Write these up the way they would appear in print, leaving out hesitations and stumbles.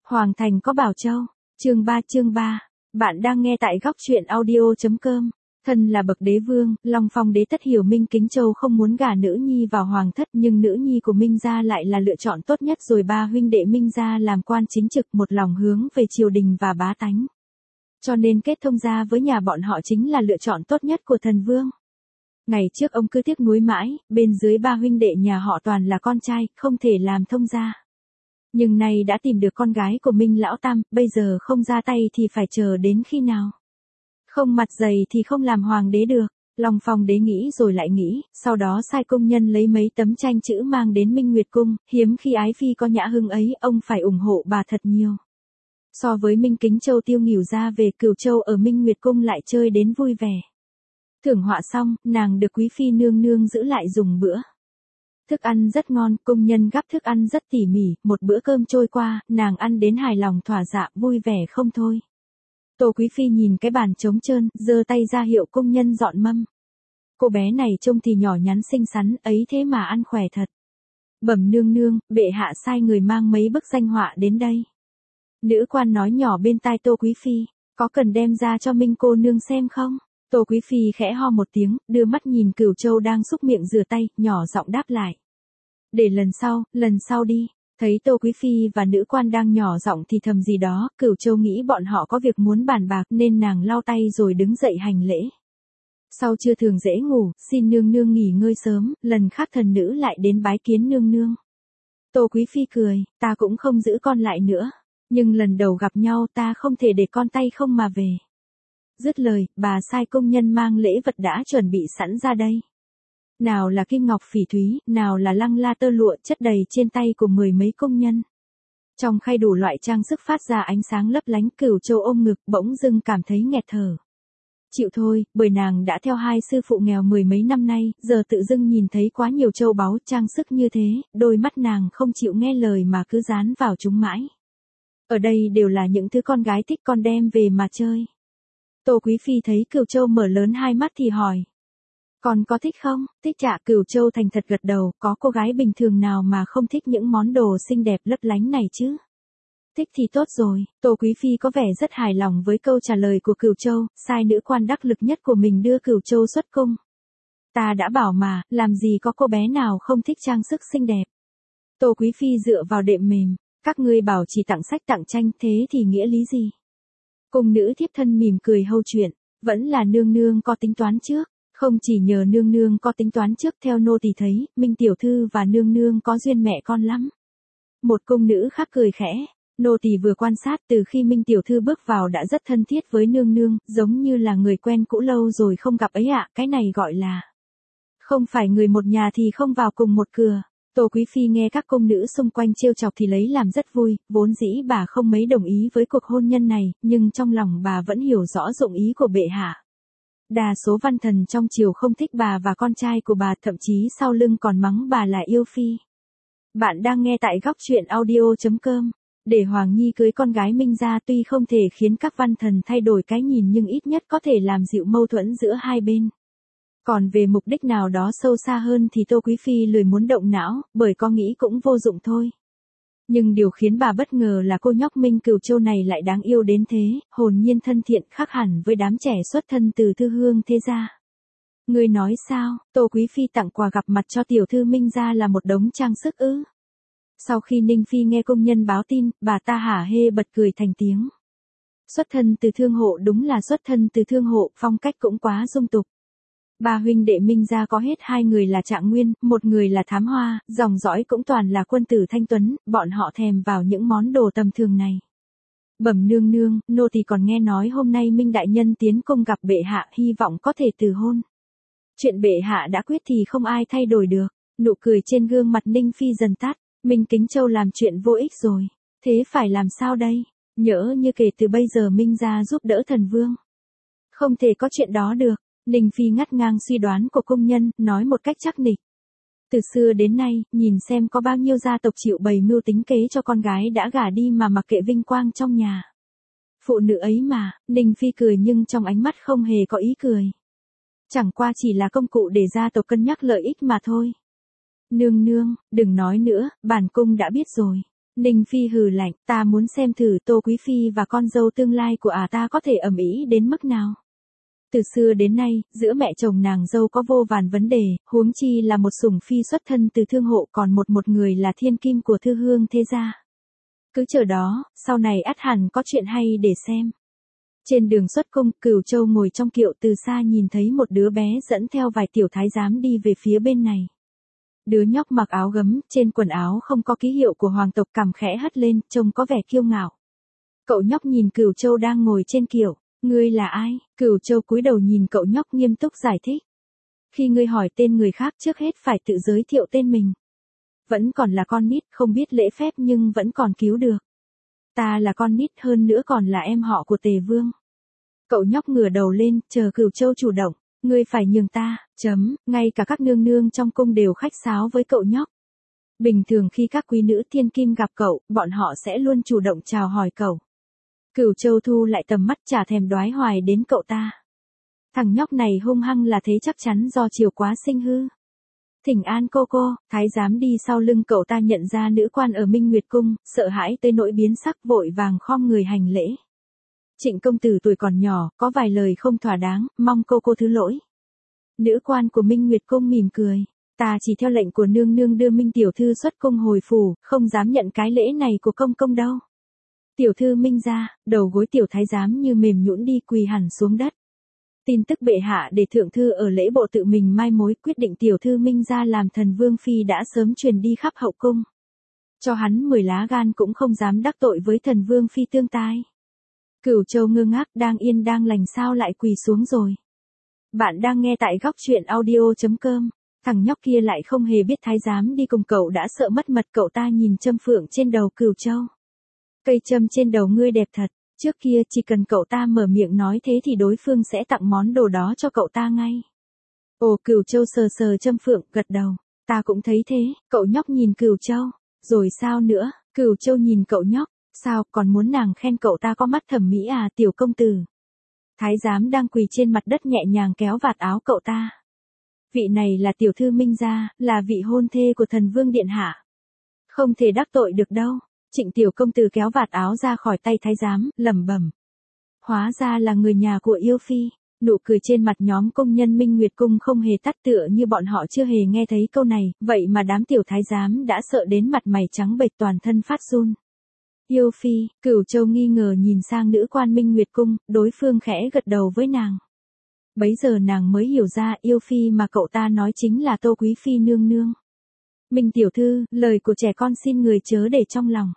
Hoàng thành có Bảo Châu. Chương 3. Bạn đang nghe tại góc truyện audio.com. Thân là bậc đế vương, Long Phong đế tất hiểu Minh Kính Châu không muốn gả nữ nhi vào hoàng thất, nhưng nữ nhi của Minh gia lại là lựa chọn tốt nhất rồi. Ba huynh đệ Minh gia làm quan chính trực, một lòng hướng về triều đình và bá tánh. Cho nên kết thông gia với nhà bọn họ chính là lựa chọn tốt nhất của thần vương. Ngày trước ông cứ tiếc nuối mãi, bên dưới ba huynh đệ nhà họ toàn là con trai, không thể làm thông gia. Nhưng nay đã tìm được con gái của Minh Lão Tam, bây giờ không ra tay thì phải chờ đến khi nào? Không mặt dày thì không làm hoàng đế được. Long Phong đế nghĩ rồi lại nghĩ, sau đó sai công nhân lấy mấy tấm tranh chữ mang đến Minh Nguyệt Cung, hiếm khi ái phi có nhã hứng ấy, ông phải ủng hộ bà thật nhiều. So với Minh Kính Châu tiêu nghỉu ra về Cửu Châu ở Minh Nguyệt Cung lại chơi đến vui vẻ. Thưởng họa xong, nàng được quý phi nương nương giữ lại dùng bữa. Thức ăn rất ngon, công nhân gắp thức ăn rất tỉ mỉ, một bữa cơm trôi qua, nàng ăn đến hài lòng thỏa dạ, vui vẻ không thôi. Tô quý phi nhìn cái bàn trống trơn, giơ tay ra hiệu công nhân dọn mâm. Cô bé này trông thì nhỏ nhắn xinh xắn, ấy thế mà ăn khỏe thật. Bẩm nương nương, bệ hạ sai người mang mấy bức danh họa đến đây. Nữ quan nói nhỏ bên tai Tô quý phi, có cần đem ra cho Minh cô nương xem không? Tô quý phi khẽ ho một tiếng, đưa mắt nhìn Cửu Châu đang xúc miệng rửa tay, nhỏ giọng đáp lại. Để lần sau đi. Thấy Tô quý phi và nữ quan đang nhỏ giọng thì thầm gì đó, Cửu Châu nghĩ bọn họ có việc muốn bàn bạc nên nàng lau tay rồi đứng dậy hành lễ. Sau trưa thường dễ ngủ, xin nương nương nghỉ ngơi sớm, lần khác thần nữ lại đến bái kiến nương nương. Tô quý phi cười, ta cũng không giữ con lại nữa, nhưng lần đầu gặp nhau ta không thể để con tay không mà về. Dứt lời, bà sai công nhân mang lễ vật đã chuẩn bị sẵn ra đây. Nào là kim ngọc phỉ thúy, nào là lăng la tơ lụa chất đầy trên tay của mười mấy công nhân. Trong khay đủ loại trang sức phát ra ánh sáng lấp lánh. Cửu Châu ôm ngực bỗng dưng cảm thấy nghẹt thở. Chịu thôi, bởi nàng đã theo hai sư phụ nghèo mười mấy năm nay, giờ tự dưng nhìn thấy quá nhiều châu báu trang sức như thế, đôi mắt nàng không chịu nghe lời mà cứ dán vào chúng mãi. Ở đây đều là những thứ con gái thích, con đem về mà chơi. Tô quý phi thấy Cửu Châu mở lớn hai mắt thì hỏi. Con có thích không? Thích ạ. Cửu Châu thành thật gật đầu, có cô gái bình thường nào mà không thích những món đồ xinh đẹp lấp lánh này chứ? Thích thì tốt rồi. Tô quý phi có vẻ rất hài lòng với câu trả lời của Cửu Châu, sai nữ quan đắc lực nhất của mình đưa Cửu Châu xuất cung. Ta đã bảo mà, làm gì có cô bé nào không thích trang sức xinh đẹp. Tô quý phi dựa vào đệm mềm, các ngươi bảo chỉ tặng sách tặng tranh, thế thì nghĩa lý gì? Cung nữ thiếp thân mỉm cười hâu chuyện, vẫn là nương nương có tính toán trước. Không chỉ nhờ nương nương có tính toán trước, theo nô tỳ thấy, Minh tiểu thư và nương nương có duyên mẹ con lắm. Một cung nữ khác cười khẽ, nô tỳ vừa quan sát từ khi Minh tiểu thư bước vào đã rất thân thiết với nương nương, giống như là người quen cũ lâu rồi không gặp ấy ạ, cái này gọi là không phải người một nhà thì không vào cùng một cửa. Tô quý phi nghe các cung nữ xung quanh trêu chọc thì lấy làm rất vui, vốn dĩ bà không mấy đồng ý với cuộc hôn nhân này, nhưng trong lòng bà vẫn hiểu rõ dụng ý của bệ hạ. Đa số văn thần trong triều không thích bà và con trai của bà, thậm chí sau lưng còn mắng bà là yêu phi. Bạn đang nghe tại góc truyện audio.com. Để Hoàng Nhi cưới con gái Minh gia tuy không thể khiến các văn thần thay đổi cái nhìn nhưng ít nhất có thể làm dịu mâu thuẫn giữa hai bên. Còn về mục đích nào đó sâu xa hơn thì Tô quý phi lười muốn động não, bởi có nghĩ cũng vô dụng thôi. Nhưng điều khiến bà bất ngờ là cô nhóc Minh Cửu Châu này lại đáng yêu đến thế, hồn nhiên thân thiện khác hẳn với đám trẻ xuất thân từ thư hương thế gia. Ngươi nói sao? Tô quý phi tặng quà gặp mặt cho tiểu thư Minh gia là một đống trang sức ư? Sau khi Ninh phi nghe công nhân báo tin, bà ta hả hê bật cười thành tiếng. Xuất thân từ thương hộ, đúng là xuất thân từ thương hộ, phong cách cũng quá dung tục. Ba huynh đệ Minh gia có hết hai người là Trạng Nguyên, một người là Thám Hoa, dòng dõi cũng toàn là quân tử thanh tuấn, bọn họ thèm vào những món đồ tầm thường này. Bẩm nương nương, nô tỳ còn nghe nói hôm nay Minh đại nhân tiến cung gặp bệ hạ, hy vọng có thể từ hôn. Chuyện bệ hạ đã quyết thì không ai thay đổi được. Nụ cười trên gương mặt Ninh phi dần tắt. Minh Kính Châu làm chuyện vô ích rồi, thế phải làm sao đây? Nhỡ như kể từ bây giờ Minh gia giúp đỡ thần vương. Không thể có chuyện đó được. Ninh phi ngắt ngang suy đoán của công nhân, nói một cách chắc nịch. Từ xưa đến nay, nhìn xem có bao nhiêu gia tộc chịu bày mưu tính kế cho con gái đã gả đi mà mặc kệ vinh quang trong nhà. Phụ nữ ấy mà. Ninh phi cười nhưng trong ánh mắt không hề có ý cười. Chẳng qua chỉ là công cụ để gia tộc cân nhắc lợi ích mà thôi. Nương nương, đừng nói nữa, bản cung đã biết rồi. Ninh Phi hừ lạnh, ta muốn xem thử Tô Quý Phi và con dâu tương lai của ta có thể ầm ĩ đến mức nào. Từ xưa đến nay, giữa mẹ chồng nàng dâu có vô vàn vấn đề, huống chi là một sủng phi xuất thân từ thương hộ còn một người là thiên kim của thư hương thế gia. Cứ chờ đó, sau này ắt hẳn có chuyện hay để xem. Trên đường xuất cung, Cửu Châu ngồi trong kiệu từ xa nhìn thấy một đứa bé dẫn theo vài tiểu thái giám đi về phía bên này. Đứa nhóc mặc áo gấm, trên quần áo không có ký hiệu của hoàng tộc, cằm khẽ hất lên, trông có vẻ kiêu ngạo. Cậu nhóc nhìn Cửu Châu đang ngồi trên kiệu, ngươi là ai? Cửu Châu cúi đầu nhìn cậu nhóc nghiêm túc giải thích. Khi ngươi hỏi tên người khác trước hết phải tự giới thiệu tên mình. Vẫn còn là con nít, không biết lễ phép nhưng vẫn còn cứu được. Ta là con nít, hơn nữa còn là em họ của Tề Vương. Cậu nhóc ngửa đầu lên, chờ Cửu Châu chủ động. Ngươi phải nhường ta, ngay cả các nương nương trong cung đều khách sáo với cậu nhóc. Bình thường khi các quý nữ thiên kim gặp cậu, bọn họ sẽ luôn chủ động chào hỏi cậu. Cửu Châu thu lại tầm mắt, chả thèm đoái hoài đến cậu ta. Thằng nhóc này hung hăng là thế chắc chắn do chiều quá sinh hư. Thỉnh an cô, thái giám đi sau lưng cậu ta nhận ra nữ quan ở Minh Nguyệt Cung, sợ hãi tới nỗi biến sắc, vội vàng khom người hành lễ. Trịnh công tử tuổi còn nhỏ, có vài lời không thỏa đáng, mong cô thứ lỗi. Nữ quan của Minh Nguyệt Cung mỉm cười. Ta chỉ theo lệnh của nương nương đưa Minh tiểu thư xuất cung hồi phủ, không dám nhận cái lễ này của công đâu. Tiểu thư Minh ra, đầu gối tiểu thái giám như mềm nhũn đi, quỳ hẳn xuống đất. Tin tức bệ hạ để thượng thư ở lễ bộ tự mình mai mối, quyết định tiểu thư Minh ra làm thần vương phi đã sớm truyền đi khắp hậu cung. Cho hắn 10 lá gan cũng không dám đắc tội với thần vương phi tương tai. Cửu Châu ngơ ngác, đang yên đang lành sao lại quỳ xuống rồi. Bạn đang nghe tại góc truyện audio.com. Thằng nhóc kia lại không hề biết thái giám đi cùng cậu đã sợ mất mật, cậu ta nhìn châm phượng trên đầu Cửu Châu. Cây châm trên đầu ngươi đẹp thật, trước kia chỉ cần cậu ta mở miệng nói thế thì đối phương sẽ tặng món đồ đó cho cậu ta ngay. Ồ, Cửu Châu sờ sờ châm phượng, gật đầu, ta cũng thấy thế. Cậu nhóc nhìn Cửu Châu, rồi sao nữa? Cửu Châu nhìn cậu nhóc, sao còn muốn nàng khen cậu ta có mắt thẩm mỹ à tiểu công tử. Thái giám đang quỳ trên mặt đất nhẹ nhàng kéo vạt áo cậu ta. Vị này là tiểu thư Minh gia, là vị hôn thê của thần vương điện hạ. Không thể đắc tội được đâu. Trịnh tiểu công tử kéo vạt áo ra khỏi tay thái giám, lẩm bẩm. Hóa ra là người nhà của yêu phi. Nụ cười trên mặt nhóm công nhân Minh Nguyệt Cung không hề tắt, tựa như bọn họ chưa hề nghe thấy câu này, vậy mà đám tiểu thái giám đã sợ đến mặt mày trắng bệch, toàn thân phát run. Yêu phi, Cửu Châu nghi ngờ nhìn sang nữ quan Minh Nguyệt Cung, đối phương khẽ gật đầu với nàng. Bấy giờ nàng mới hiểu ra yêu phi mà cậu ta nói chính là Tô Quý Phi nương nương. Minh tiểu thư, lời của trẻ con xin người chớ để trong lòng.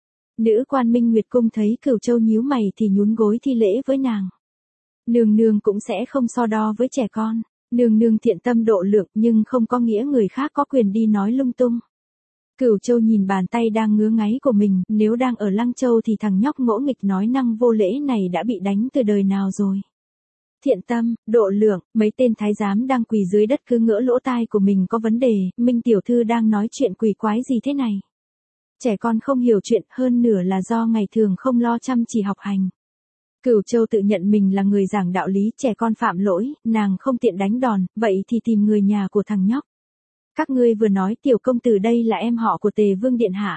Nữ quan Minh Nguyệt Cung thấy Cửu Châu nhíu mày thì nhún gối thi lễ với nàng. Nương nương cũng sẽ không so đo với trẻ con. Nương nương thiện tâm độ lượng nhưng không có nghĩa người khác có quyền đi nói lung tung. Cửu Châu nhìn bàn tay đang ngứa ngáy của mình, nếu đang ở Lăng Châu thì thằng nhóc ngỗ nghịch nói năng vô lễ này đã bị đánh từ đời nào rồi. Thiện tâm, độ lượng, mấy tên thái giám đang quỳ dưới đất cứ ngỡ lỗ tai của mình có vấn đề, Minh tiểu thư đang nói chuyện quỷ quái gì thế này. Trẻ con không hiểu chuyện, hơn nửa là do ngày thường không lo chăm chỉ học hành. Cửu Châu tự nhận mình là người giảng đạo lý, trẻ con phạm lỗi, nàng không tiện đánh đòn, vậy thì tìm người nhà của thằng nhóc. Các ngươi vừa nói tiểu công tử đây là em họ của Tề Vương điện hạ.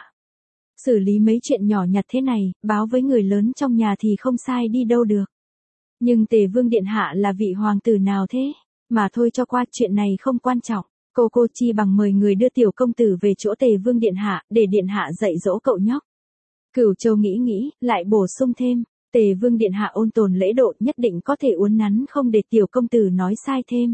Xử lý mấy chuyện nhỏ nhặt thế này, báo với người lớn trong nhà thì không sai đi đâu được. Nhưng Tề Vương điện hạ là vị hoàng tử nào thế? Mà thôi cho qua, chuyện này không quan trọng. Cô chi bằng mời người đưa tiểu công tử về chỗ Tề Vương điện hạ, để điện hạ dạy dỗ cậu nhóc. Cửu Châu nghĩ, lại bổ sung thêm, Tề Vương điện hạ ôn tồn lễ độ, nhất định có thể uốn nắn không để tiểu công tử nói sai thêm.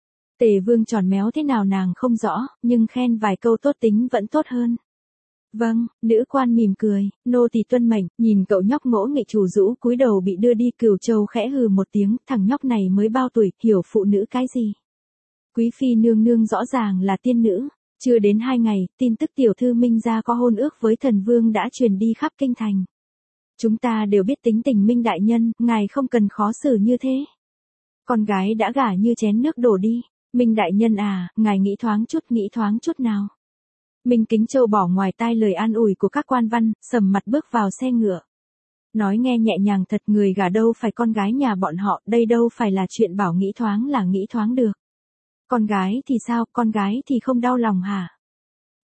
Tề Vương tròn méo thế nào nàng không rõ, nhưng khen vài câu tốt tính vẫn tốt hơn. Vâng, nữ quan mỉm cười, nô tỳ tuân mệnh. Nhìn cậu nhóc ngỗ nghịch chủ rũ cúi đầu bị đưa đi, Cửu Châu khẽ hừ một tiếng, thằng nhóc này mới bao tuổi, hiểu phụ nữ cái gì. Quý phi nương nương rõ ràng là tiên nữ. Chưa đến 2 ngày, tin tức tiểu thư Minh gia có hôn ước với thần vương đã truyền đi khắp kinh thành. Chúng ta đều biết tính tình Minh đại nhân, ngài không cần khó xử như thế. Con gái đã gả như chén nước đổ đi. Minh đại nhân à, ngài nghĩ thoáng chút nào. Minh Kính Châu bỏ ngoài tai lời an ủi của các quan văn, sầm mặt bước vào xe ngựa. Nói nghe nhẹ nhàng thật, người gả đâu phải con gái nhà bọn họ, đây đâu phải là chuyện bảo nghĩ thoáng là nghĩ thoáng được. Con gái thì sao, con gái thì không đau lòng hả?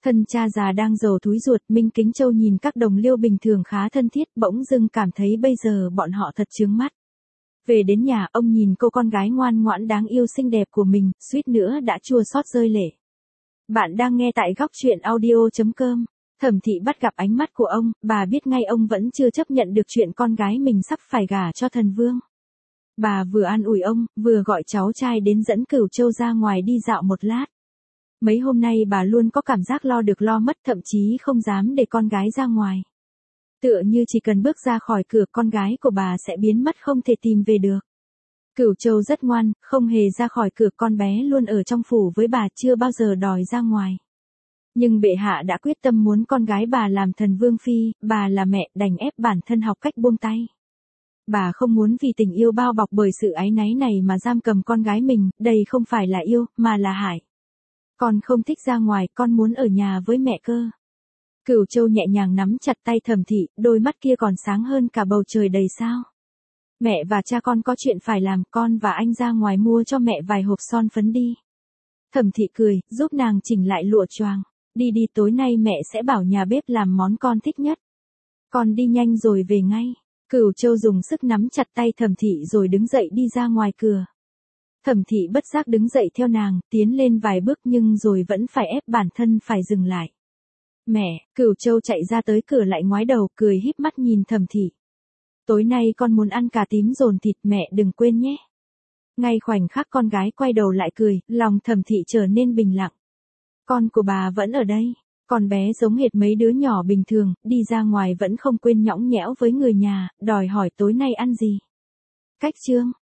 Thân cha già đang rầu túi ruột, Minh Kính Châu nhìn các đồng liêu bình thường khá thân thiết, bỗng dưng cảm thấy bây giờ bọn họ thật chướng mắt. Về đến nhà, ông nhìn cô con gái ngoan ngoãn đáng yêu xinh đẹp của mình, suýt nữa đã chua xót rơi lệ. Bạn đang nghe tại góc truyện audio.com. Thẩm Thị bắt gặp ánh mắt của ông, bà biết ngay ông vẫn chưa chấp nhận được chuyện con gái mình sắp phải gả cho thần vương. Bà vừa an ủi ông, vừa gọi cháu trai đến dẫn Cửu Châu ra ngoài đi dạo một lát. Mấy hôm nay bà luôn có cảm giác lo được lo mất, thậm chí không dám để con gái ra ngoài. Tựa như chỉ cần bước ra khỏi cửa, con gái của bà sẽ biến mất không thể tìm về được. Cửu Châu rất ngoan, không hề ra khỏi cửa, con bé luôn ở trong phủ với bà, chưa bao giờ đòi ra ngoài. Nhưng bệ hạ đã quyết tâm muốn con gái bà làm thần vương phi, bà là mẹ đành ép bản thân học cách buông tay. Bà không muốn vì tình yêu bao bọc bởi sự áy náy này mà giam cầm con gái mình, đây không phải là yêu, mà là hại. Con không thích ra ngoài, con muốn ở nhà với mẹ cơ. Cửu Châu nhẹ nhàng nắm chặt tay Thẩm Thị, đôi mắt kia còn sáng hơn cả bầu trời đầy sao. Mẹ và cha con có chuyện phải làm, con và anh ra ngoài mua cho mẹ vài hộp son phấn đi. Thẩm Thị cười, giúp nàng chỉnh lại lụa choàng. Đi đi, tối nay mẹ sẽ bảo nhà bếp làm món con thích nhất. Con đi nhanh rồi về ngay. Cửu Châu dùng sức nắm chặt tay Thẩm Thị rồi đứng dậy đi ra ngoài cửa. Thẩm Thị bất giác đứng dậy theo nàng, tiến lên vài bước nhưng rồi vẫn phải ép bản thân phải dừng lại. Mẹ, Cửu Châu chạy ra tới cửa lại ngoái đầu, cười híp mắt nhìn Thẩm Thị. Tối nay con muốn ăn cà tím dồn thịt, mẹ đừng quên nhé. Ngay khoảnh khắc con gái quay đầu lại cười, lòng Thẩm Thị trở nên bình lặng. Con của bà vẫn ở đây. Con bé giống hệt mấy đứa nhỏ bình thường, đi ra ngoài vẫn không quên nhõng nhẽo với người nhà, đòi hỏi tối nay ăn gì. Cách chương.